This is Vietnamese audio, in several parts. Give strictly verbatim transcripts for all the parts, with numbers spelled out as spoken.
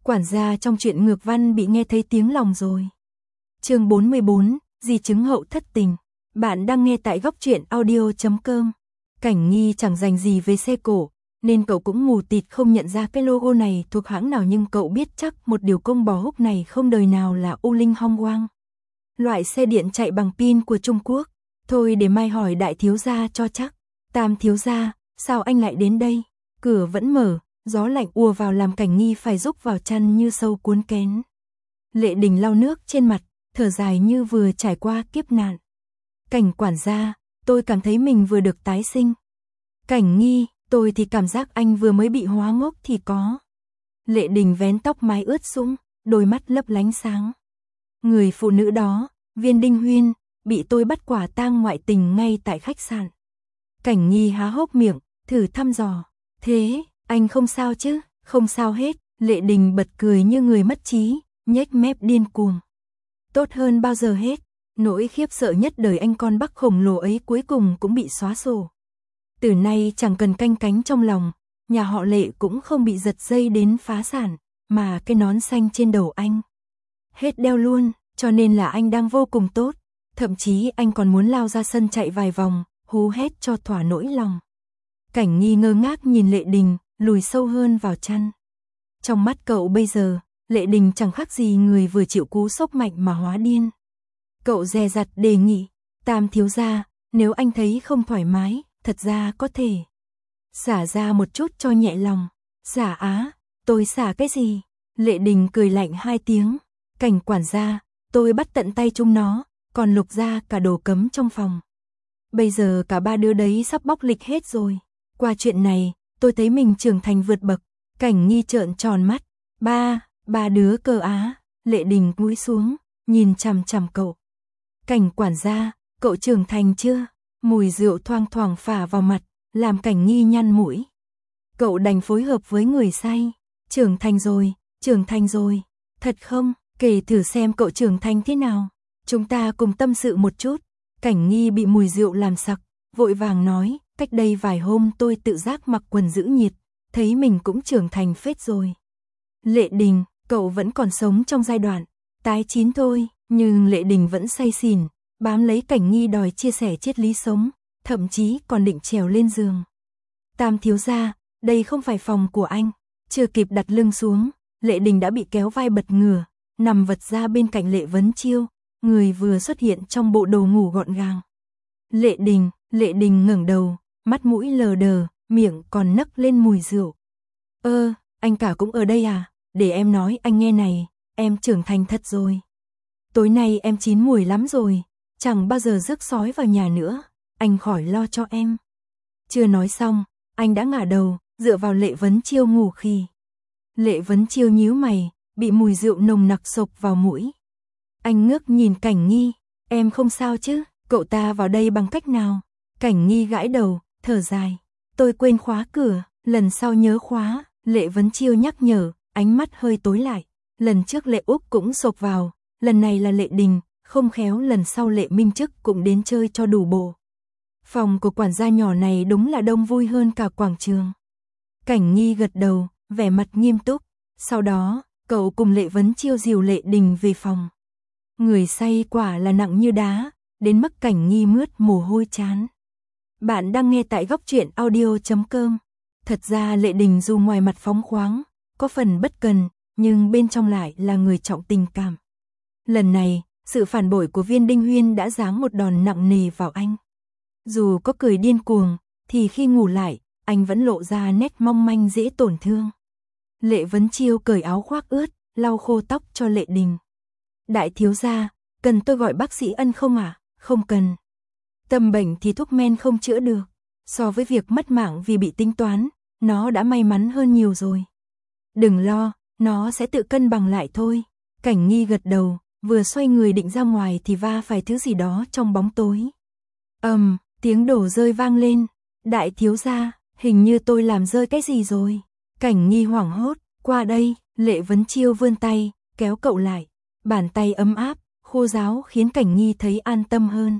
Quản gia trong truyện ngược văn bị nghe thấy tiếng lòng rồi. Chương bốn mươi bốn, di chứng hậu thất tình. Bạn đang nghe tại góc truyện audio chấm com. Cảnh Nghi chẳng dành gì với xe cổ, nên cậu cũng mù tịt không nhận ra cái logo này thuộc hãng nào, nhưng cậu biết chắc một điều công bò húc này không đời nào là U Linh Hong Wang. Loại xe điện chạy bằng pin của Trung Quốc. Thôi để mai hỏi đại thiếu gia cho chắc. Tam thiếu gia, sao anh lại đến đây? Cửa vẫn mở, gió lạnh ùa vào làm Cảnh Nghi phải rúc vào chăn như sâu cuốn kén. Lệ Đình lau nước trên mặt, thở dài như vừa trải qua kiếp nạn. Cảnh quản gia, tôi cảm thấy mình vừa được tái sinh. Cảnh Nghi, tôi thì cảm giác anh vừa mới bị hóa ngốc thì có. Lệ Đình vén tóc mái ướt sũng, đôi mắt lấp lánh sáng. Người phụ nữ đó, Viên Đinh Huyên, bị tôi bắt quả tang ngoại tình ngay tại khách sạn. Cảnh Nghi há hốc miệng, thử thăm dò. Thế, anh không sao chứ? Không sao hết. Lệ Đình bật cười như người mất trí, nhếch mép điên cuồng. Tốt hơn bao giờ hết. Nỗi khiếp sợ nhất đời anh con Bắc khổng lồ ấy cuối cùng cũng bị xóa sổ. Từ nay chẳng cần canh cánh trong lòng, nhà họ Lệ cũng không bị giật dây đến phá sản, mà cái nón xanh trên đầu anh hết đeo luôn, cho nên là anh đang vô cùng tốt. Thậm chí anh còn muốn lao ra sân chạy vài vòng, hú hét cho thỏa nỗi lòng. Cảnh Nghi ngơ ngác nhìn Lệ Đình, lùi sâu hơn vào chăn. Trong mắt cậu bây giờ, Lệ Đình chẳng khác gì người vừa chịu cú sốc mạnh mà hóa điên. Cậu dè dặt đề nghị, Tam thiếu gia, nếu anh thấy không thoải mái, thật ra có thể xả ra một chút cho nhẹ lòng. Xả á, tôi xả cái gì? Lệ Đình cười lạnh hai tiếng. Cảnh quản gia, tôi bắt tận tay chúng nó, còn lục ra cả đồ cấm trong phòng. Bây giờ cả ba đứa đấy sắp bóc lịch hết rồi. Qua chuyện này, tôi thấy mình trưởng thành vượt bậc. Cảnh Nghi trợn tròn mắt. Ba, ba đứa cơ á. Lệ Đình cúi xuống, nhìn chằm chằm cậu. Cảnh quản gia, cậu trưởng thành chưa? Mùi rượu thoang thoảng phả vào mặt, làm Cảnh Nghi nhăn mũi. Cậu đành phối hợp với người say. Trưởng thành rồi, trưởng thành rồi. Thật không? Kể thử xem cậu trưởng thành thế nào. Chúng ta cùng tâm sự một chút. Cảnh Nghi bị mùi rượu làm sặc, vội vàng nói, cách đây vài hôm tôi tự giác mặc quần giữ nhiệt, thấy mình cũng trưởng thành phết rồi. Lệ Đình, cậu vẫn còn sống trong giai đoạn tái chín thôi, nhưng Lệ Đình vẫn say xỉn, bám lấy Cảnh Nghi đòi chia sẻ triết lý sống, thậm chí còn định trèo lên giường. Tam thiếu gia, đây không phải phòng của anh. Chưa kịp đặt lưng xuống, Lệ Đình đã bị kéo vai bật ngửa, nằm vật ra bên cạnh Lệ Vấn Chiêu, người vừa xuất hiện trong bộ đồ ngủ gọn gàng. Lệ Đình, Lệ Đình ngẩng đầu, mắt mũi lờ đờ, miệng còn nấc lên mùi rượu. Ơ, anh cả cũng ở đây à? Để em nói anh nghe này, em trưởng thành thật rồi. Tối nay em chín mùi lắm rồi, chẳng bao giờ rước sói vào nhà nữa, anh khỏi lo cho em. Chưa nói xong, anh đã ngả đầu, dựa vào Lệ Vấn Chiêu ngủ khì. Lệ Vấn Chiêu nhíu mày, bị mùi rượu nồng nặc xộc vào mũi. Anh ngước nhìn Cảnh Nghi, em không sao chứ, cậu ta vào đây bằng cách nào? Cảnh Nghi gãi đầu, thở dài. Tôi quên khóa cửa, lần sau nhớ khóa. Lệ Vấn Chiêu nhắc nhở, ánh mắt hơi tối lại. Lần trước Lệ Úc cũng xộc vào, lần này là Lệ Đình, không khéo lần sau Lệ Minh Chức cũng đến chơi cho đủ bộ. Phòng của quản gia nhỏ này đúng là đông vui hơn cả quảng trường. Cảnh Nghi gật đầu, vẻ mặt nghiêm túc. Sau đó, cậu cùng Lệ Vấn Chiêu dìu Lệ Đình về phòng. Người say quả là nặng như đá, đến mức Cảnh Nghi mướt mồ hôi chán. Bạn đang nghe tại góc truyện audio chấm com. Thật ra Lệ Đình dù ngoài mặt phóng khoáng, có phần bất cần, nhưng bên trong lại là người trọng tình cảm. Lần này, sự phản bội của Viên Đinh Huyên đã giáng một đòn nặng nề vào anh. Dù có cười điên cuồng, thì khi ngủ lại, anh vẫn lộ ra nét mong manh dễ tổn thương. Lệ Vấn Chiêu cởi áo khoác ướt, lau khô tóc cho Lệ Đình. Đại thiếu gia, cần tôi gọi bác sĩ Ân không ạ? À? Không cần. Tâm bệnh thì thuốc men không chữa được. So với việc mất mạng vì bị tính toán, nó đã may mắn hơn nhiều rồi. Đừng lo, nó sẽ tự cân bằng lại thôi. Cảnh Nghi gật đầu, vừa xoay người định ra ngoài thì va phải thứ gì đó trong bóng tối. Ầm, um, tiếng đổ rơi vang lên. Đại thiếu gia, hình như tôi làm rơi cái gì rồi. Cảnh Nghi hoảng hốt, qua đây. Lệ Vấn Chiêu vươn tay, kéo cậu lại. Bàn tay ấm áp, khô ráo khiến Cảnh Nghi thấy an tâm hơn.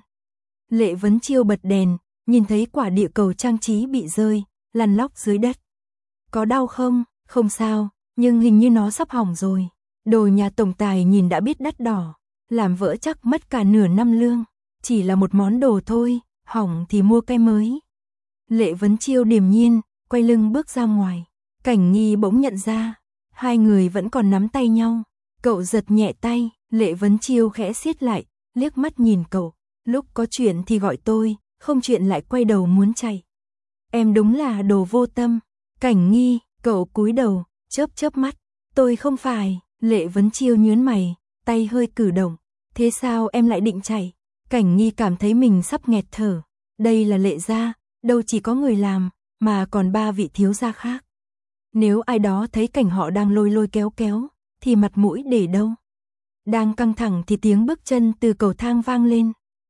Lệ Vấn Chiêu bật đèn, nhìn thấy quả địa cầu trang trí bị rơi, lăn lóc dưới đất. Có đau không? Không sao, nhưng hình như nó sắp hỏng rồi. Đồ nhà tổng tài nhìn đã biết đắt đỏ, làm vỡ chắc mất cả nửa năm lương. Chỉ là một món đồ thôi, hỏng thì mua cái mới. Lệ Vấn Chiêu điềm nhiên, quay lưng bước ra ngoài. Cảnh Nghi bỗng nhận ra, hai người vẫn còn nắm tay nhau. Cậu giật nhẹ tay, Lệ Vấn Chiêu khẽ siết lại, liếc mắt nhìn cậu. Lúc có chuyện thì gọi tôi, không chuyện lại quay đầu muốn chạy. Em đúng là đồ vô tâm. Cảnh Nghi, cậu cúi đầu, chớp chớp mắt. Tôi không phải. Lệ Vấn Chiêu nhướng mày, tay hơi cử động. Thế sao em lại định chạy? Cảnh Nghi cảm thấy mình sắp nghẹt thở. Đây là Lệ gia, đâu chỉ có người làm, mà còn ba vị thiếu gia khác. Nếu ai đó thấy cảnh họ đang lôi lôi kéo kéo, thì mặt mũi để đâu? Đang căng thẳng thì tiếng bước chân từ cầu thang vang lên.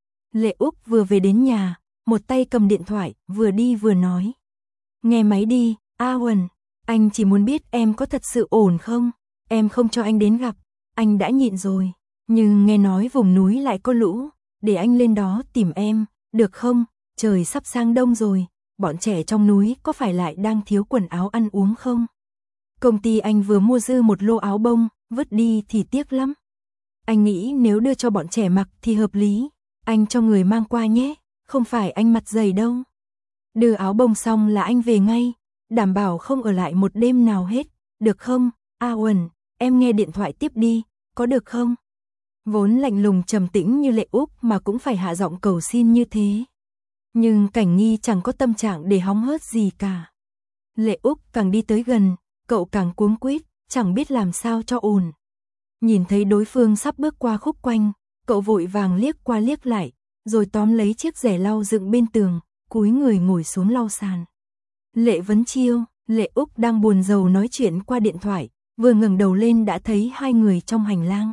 Lệ Úc vừa về đến nhà, một tay cầm điện thoại, vừa đi vừa nói. Nghe máy đi, A Huần, anh chỉ muốn biết em có thật sự ổn không? Em không cho anh đến gặp, anh đã nhịn rồi. Nhưng nghe nói vùng núi lại có lũ, để anh lên đó tìm em, được không? Trời sắp sang đông rồi, bọn trẻ trong núi có phải lại đang thiếu quần áo ăn uống không? Công ty anh vừa mua dư một lô áo bông, vứt đi thì tiếc lắm. Anh nghĩ nếu đưa cho bọn trẻ mặc thì hợp lý, anh cho người mang qua nhé, không phải anh mặt dày đâu. Đưa áo bông xong là anh về ngay, đảm bảo không ở lại một đêm nào hết, được không? A Huần, em nghe điện thoại tiếp đi, có được không? Vốn lạnh lùng trầm tĩnh như Lệ Úc mà cũng phải hạ giọng cầu xin như thế. Nhưng Cảnh Nghi chẳng có tâm trạng để hóng hớt gì cả. Lệ Úc càng đi tới gần, cậu càng cuống quýt, chẳng biết làm sao cho ổn. Nhìn thấy đối phương sắp bước qua khúc quanh, cậu vội vàng liếc qua liếc lại, rồi tóm lấy chiếc rẻ lau dựng bên tường, cúi người ngồi xuống lau sàn. Lệ Vấn Chiêu, Lệ Úc đang buồn rầu nói chuyện qua điện thoại, vừa ngẩng đầu lên đã thấy hai người trong hành lang.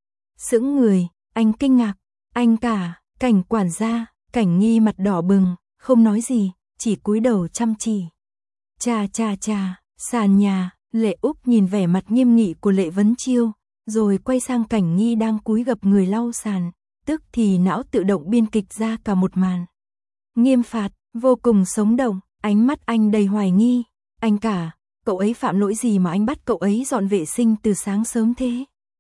Sững người, anh kinh ngạc, anh cả, Cảnh quản gia. Cảnh Nghi mặt đỏ bừng, không nói gì, chỉ cúi đầu chăm chỉ. Chà chà chà, sàn nhà, Lệ Úc nhìn vẻ mặt nghiêm nghị của Lệ Vấn Chiêu, rồi quay sang Cảnh Nghi đang cúi gập người lau sàn, tức thì não tự động biên kịch ra cả một màn. Nghiêm phạt, vô cùng sống động, ánh mắt anh đầy hoài nghi. Anh cả, cậu ấy phạm lỗi gì mà anh bắt cậu ấy dọn vệ sinh từ sáng sớm thế?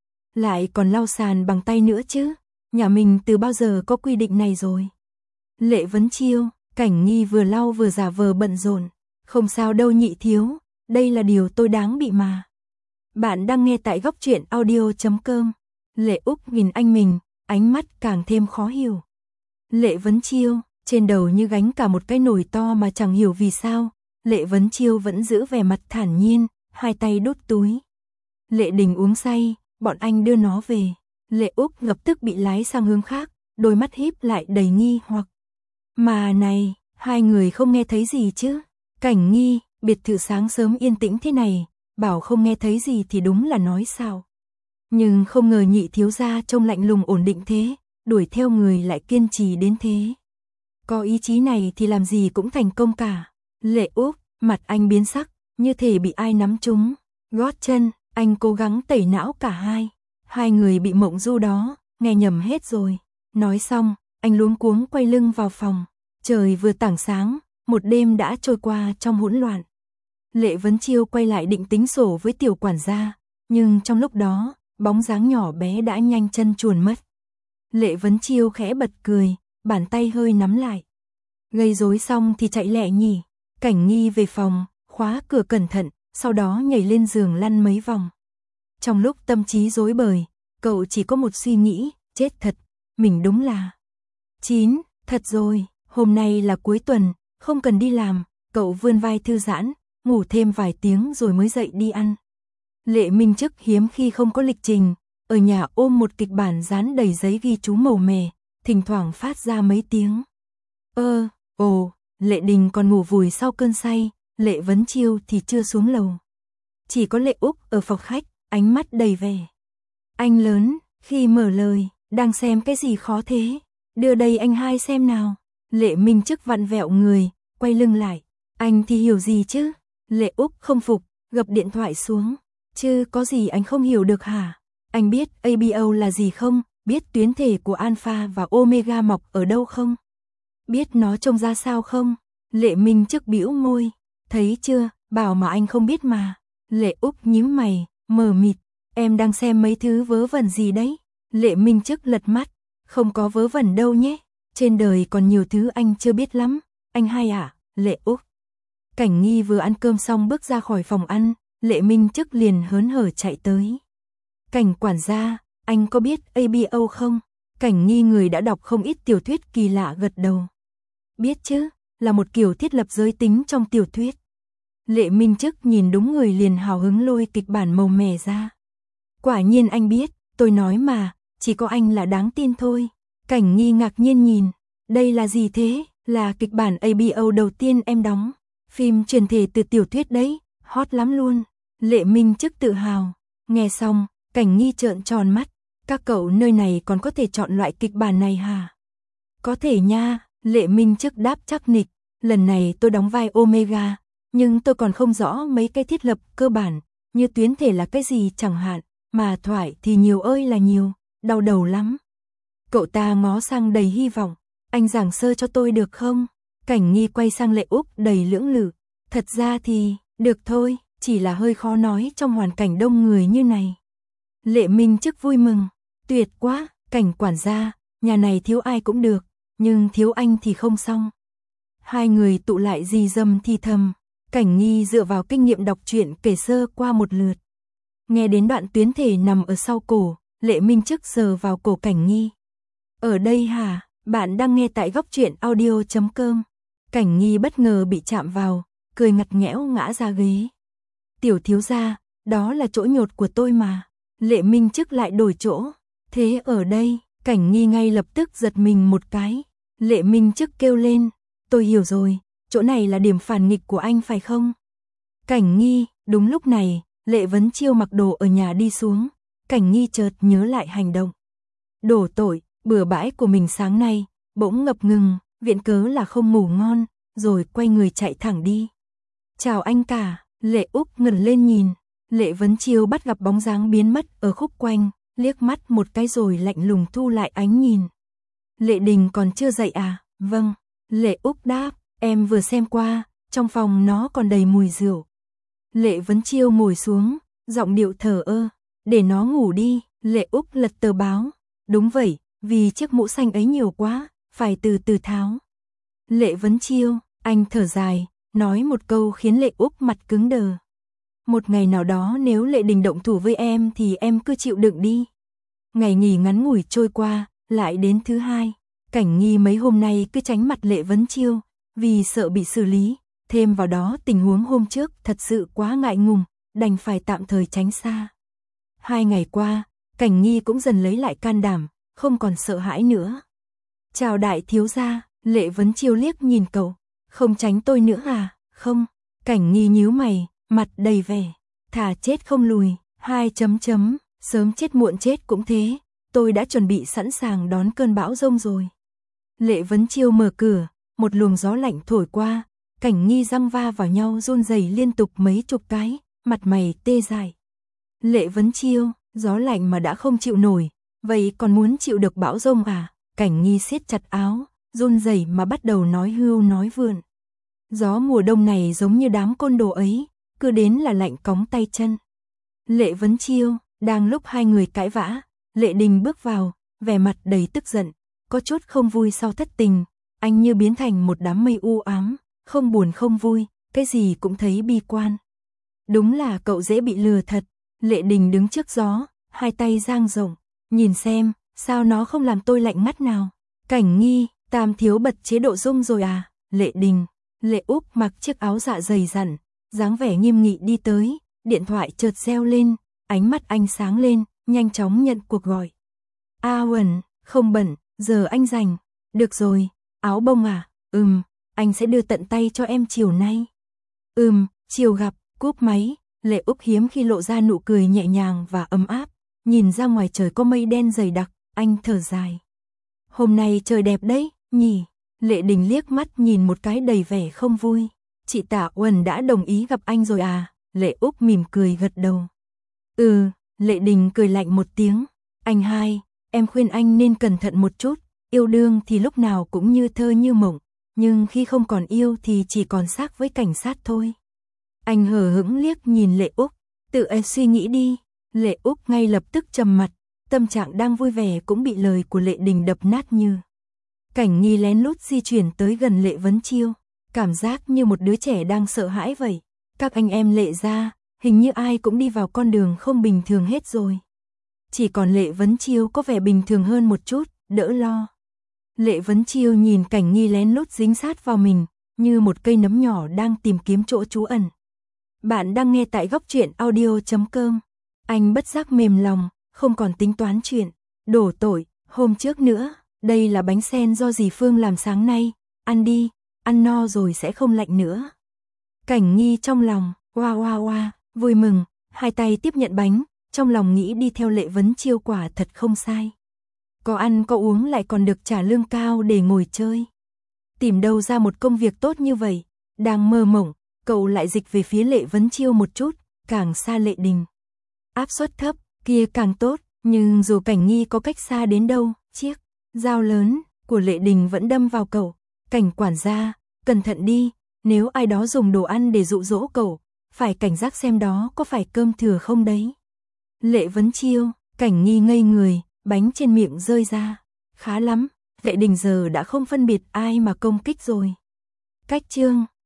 Lại còn lau sàn bằng tay nữa chứ, nhà mình từ bao giờ có quy định này rồi? Lệ Vấn Chiêu, Cảnh Nghi vừa lau vừa giả vờ bận rộn. Không sao đâu nhị thiếu, đây là điều tôi đáng bị mà. Bạn đang nghe tại góc truyện audio chấm com. Lệ Úc nhìn anh mình, ánh mắt càng thêm khó hiểu. Lệ Vấn Chiêu, trên đầu như gánh cả một cái nồi to mà chẳng hiểu vì sao. Lệ Vấn Chiêu vẫn giữ vẻ mặt thản nhiên, hai tay đút túi. Lệ Đình uống say, bọn anh đưa nó về. Lệ Úc lập tức bị lái sang hướng khác, đôi mắt híp lại đầy nghi hoặc. Mà này, hai người không nghe thấy gì chứ? Cảnh Nghi, biệt thự sáng sớm yên tĩnh thế này, bảo không nghe thấy gì thì đúng là nói sao. Nhưng không ngờ nhị thiếu gia trông lạnh lùng ổn định thế, đuổi theo người lại kiên trì đến thế. Có ý chí này thì làm gì cũng thành công cả. Lệ Úc, mặt anh biến sắc, như thể bị ai nắm trúng. Gót chân, anh cố gắng tẩy não cả hai. Hai người bị mộng du đó, nghe nhầm hết rồi. Nói xong, anh luống cuống quay lưng vào phòng. Trời vừa tảng sáng, một đêm đã trôi qua trong hỗn loạn. Lệ Vấn Chiêu quay lại định tính sổ với tiểu quản gia, nhưng trong lúc đó, bóng dáng nhỏ bé đã nhanh chân chuồn mất. Lệ Vấn Chiêu khẽ bật cười, bàn tay hơi nắm lại. Gây rối xong thì chạy lẹ nhỉ. Cảnh Nghi về phòng, khóa cửa cẩn thận, sau đó nhảy lên giường lăn mấy vòng. Trong lúc tâm trí rối bời, cậu chỉ có một suy nghĩ, chết thật, mình đúng là chín, thật rồi, hôm nay là cuối tuần, không cần đi làm, cậu vươn vai thư giãn, ngủ thêm vài tiếng rồi mới dậy đi ăn. Lệ Minh Chức hiếm khi không có lịch trình, ở nhà ôm một kịch bản dán đầy giấy ghi chú màu mè, thỉnh thoảng phát ra mấy tiếng. Ơ, ồ, Lệ Đình còn ngủ vùi sau cơn say, Lệ Vấn Chiêu thì chưa xuống lầu. Chỉ có Lệ Úc ở phòng khách, ánh mắt đầy vẻ. Anh lớn, khi mở lời, đang xem cái gì khó thế? Đưa đây anh hai xem nào. Lệ Minh Chức vặn vẹo người, quay lưng lại. Anh thì hiểu gì chứ? Lệ Úc không phục, gập điện thoại xuống. Chứ có gì anh không hiểu được hả? Anh biết a bê o là gì không? Biết tuyến thể của Alpha và Omega mọc ở đâu không? Biết nó trông ra sao không? Lệ Minh Chức bĩu môi. Thấy chưa, bảo mà anh không biết mà. Lệ Úc nhíu mày, mờ mịt, em đang xem mấy thứ vớ vẩn gì đấy? Lệ Minh Chức lật mắt, không có vớ vẩn đâu nhé, trên đời còn nhiều thứ anh chưa biết lắm, anh hai à, Lệ Úc. Cảnh Nghi vừa ăn cơm xong bước ra khỏi phòng ăn, Lệ Minh Chức liền hớn hở chạy tới. Cảnh quản gia, anh có biết a bê o không? Cảnh Nghi người đã đọc không ít tiểu thuyết kỳ lạ gật đầu. Biết chứ, là một kiểu thiết lập giới tính trong tiểu thuyết. Lệ Minh Chức nhìn đúng người liền hào hứng lôi kịch bản màu mè ra. Quả nhiên anh biết, tôi nói mà, chỉ có anh là đáng tin thôi. Cảnh Nghi ngạc nhiên nhìn, đây là gì thế? Là kịch bản a bê o đầu tiên em đóng. Phim truyền thể từ tiểu thuyết đấy, hot lắm luôn. Lệ Minh Chức tự hào. Nghe xong, Cảnh Nghi trợn tròn mắt. Các cậu nơi này còn có thể chọn loại kịch bản này hả? Có thể nha, Lệ Minh Chức đáp chắc nịch. Lần này tôi đóng vai Omega, nhưng tôi còn không rõ mấy cái thiết lập cơ bản, như tuyến thể là cái gì chẳng hạn, mà thoại thì nhiều ơi là nhiều, đau đầu lắm. Cậu ta ngó sang đầy hy vọng, anh giảng sơ cho tôi được không? Cảnh Nghi quay sang Lệ Úc đầy lưỡng lự, thật ra thì, được thôi, chỉ là hơi khó nói trong hoàn cảnh đông người như này. Lệ Minh Chức vui mừng, tuyệt quá, Cảnh quản gia, nhà này thiếu ai cũng được, nhưng thiếu anh thì không xong. Hai người tụ lại rì rầm thì thầm, Cảnh Nghi dựa vào kinh nghiệm đọc truyện kể sơ qua một lượt. Nghe đến đoạn tuyến thể nằm ở sau cổ, Lệ Minh Chức sờ vào cổ Cảnh Nghi. Ở đây hả, bạn đang nghe tại góc truyện audio chấm com. Cảnh Nghi bất ngờ bị chạm vào, cười ngặt nghẽo ngã ra ghế. Tiểu thiếu gia, đó là chỗ nhột của tôi mà. Lệ Minh Chức lại đổi chỗ. Thế ở đây, Cảnh Nghi ngay lập tức giật mình một cái. Lệ Minh Chức kêu lên, tôi hiểu rồi, chỗ này là điểm phản nghịch của anh phải không? Cảnh Nghi, đúng lúc này, Lệ Vấn Chiêu mặc đồ ở nhà đi xuống. Cảnh Nghi chợt nhớ lại hành động đổ tội, bừa bãi của mình sáng nay, bỗng ngập ngừng, viện cớ là không ngủ ngon, rồi quay người chạy thẳng đi. Chào anh cả, Lệ Úc ngẩng lên nhìn, Lệ Vấn Chiêu bắt gặp bóng dáng biến mất ở khúc quanh, liếc mắt một cái rồi lạnh lùng thu lại ánh nhìn. Lệ Đình còn chưa dậy à? Vâng, Lệ Úc đáp, em vừa xem qua, trong phòng nó còn đầy mùi rượu. Lệ Vấn Chiêu ngồi xuống, giọng điệu thờ ơ, để nó ngủ đi. Lệ Úc lật tờ báo, đúng vậy, vì chiếc mũ xanh ấy nhiều quá, phải từ từ tháo. Lệ Vấn Chiêu, anh thở dài, nói một câu khiến Lệ Úc mặt cứng đờ. Một ngày nào đó nếu Lệ Đình động thủ với em thì em cứ chịu đựng đi. Ngày nghỉ ngắn ngủi trôi qua, lại đến thứ hai. Cảnh Nghi mấy hôm nay cứ tránh mặt Lệ Vấn Chiêu, vì sợ bị xử lý. Thêm vào đó tình huống hôm trước thật sự quá ngại ngùng, đành phải tạm thời tránh xa. Hai ngày qua, Cảnh Nghi cũng dần lấy lại can đảm, không còn sợ hãi nữa. Chào đại thiếu gia, Lệ Vấn Chiêu liếc nhìn cậu, không tránh tôi nữa à? Không, Cảnh Nghi nhíu mày, mặt đầy vẻ, thà chết không lùi, hai chấm chấm, sớm chết muộn chết cũng thế, tôi đã chuẩn bị sẵn sàng đón cơn bão giông rồi. Lệ Vấn Chiêu mở cửa, một luồng gió lạnh thổi qua, Cảnh Nghi răng va vào nhau run rẩy liên tục mấy chục cái, mặt mày tê dại. Lệ Vấn Chiêu, gió lạnh mà đã không chịu nổi, vậy còn muốn chịu được bão giông à? Cảnh Nghi siết chặt áo, run rẩy mà bắt đầu nói hưu nói vượn. Gió mùa đông này giống như đám côn đồ ấy, cứ đến là lạnh cóng tay chân. Lệ Vấn Chiêu, đang lúc hai người cãi vã, Lệ Đình bước vào, vẻ mặt đầy tức giận, có chút không vui sau thất tình, anh như biến thành một đám mây u ám, không buồn không vui, cái gì cũng thấy bi quan. Đúng là cậu dễ bị lừa thật. Lệ Đình đứng trước gió, hai tay dang rộng, nhìn xem, sao nó không làm tôi lạnh mắt nào. Cảnh Nghi, Tam thiếu bật chế độ rung rồi à? Lệ Đình, Lệ Úc mặc chiếc áo dạ dày dặn, dáng vẻ nghiêm nghị đi tới, điện thoại chợt reo lên, ánh mắt anh sáng lên, nhanh chóng nhận cuộc gọi. A Uẩn, không bận, giờ anh rảnh. Được rồi, áo bông à? Ừm, anh sẽ đưa tận tay cho em chiều nay. Ừm, chiều gặp. Cúp máy, Lệ Úc hiếm khi lộ ra nụ cười nhẹ nhàng và ấm áp, nhìn ra ngoài trời có mây đen dày đặc, anh thở dài. Hôm nay trời đẹp đấy, nhỉ? Lệ Đình liếc mắt nhìn một cái đầy vẻ không vui. Chị Tạ Uẩn đã đồng ý gặp anh rồi à? Lệ Úc mỉm cười gật đầu. Ừ, Lệ Đình cười lạnh một tiếng. Anh hai, em khuyên anh nên cẩn thận một chút, yêu đương thì lúc nào cũng như thơ như mộng, nhưng khi không còn yêu thì chỉ còn xác với cảnh sát thôi. Anh hờ hững liếc nhìn Lệ Úc, Tự e suy nghĩ đi. Lệ Úc ngay lập tức trầm mặt, tâm trạng đang vui vẻ cũng bị lời của Lệ Đình đập nát như. Cảnh Nghi lén lút di chuyển tới gần Lệ Vấn Chiêu, cảm giác như một đứa trẻ đang sợ hãi vậy. Các anh em Lệ gia, hình như ai cũng đi vào con đường không bình thường hết rồi. Chỉ còn Lệ Vấn Chiêu có vẻ bình thường hơn một chút, đỡ lo. Lệ Vấn Chiêu nhìn Cảnh Nghi lén lút dính sát vào mình, như một cây nấm nhỏ đang tìm kiếm chỗ trú ẩn. Bạn đang nghe tại góc truyện audio chấm com. Anh bất giác mềm lòng, không còn tính toán chuyện đổ tội hôm trước nữa. Đây là bánh sen do dì Phương làm sáng nay, ăn đi, ăn no rồi sẽ không lạnh nữa. Cảnh Nghi trong lòng, oa oa oa, vui mừng, hai tay tiếp nhận bánh, trong lòng nghĩ đi theo Lệ Vấn Chiêu quả thật không sai. Có ăn có uống lại còn được trả lương cao để ngồi chơi. Tìm đâu ra một công việc tốt như vậy, đang mơ mộng, cậu lại dịch về phía Lệ Vấn Chiêu một chút, càng xa Lệ Đình. Áp suất thấp, kia càng tốt, nhưng dù Cảnh Nghi có cách xa đến đâu, chiếc dao lớn của Lệ Đình vẫn đâm vào cậu. Cảnh quản gia, cẩn thận đi, nếu ai đó dùng đồ ăn để dụ dỗ cậu, phải cảnh giác xem đó có phải cơm thừa không đấy. Lệ Vấn Chiêu, Cảnh Nghi ngây người, bánh trên miệng rơi ra. Khá lắm, Lệ Đình giờ đã không phân biệt ai mà công kích rồi. Cách chương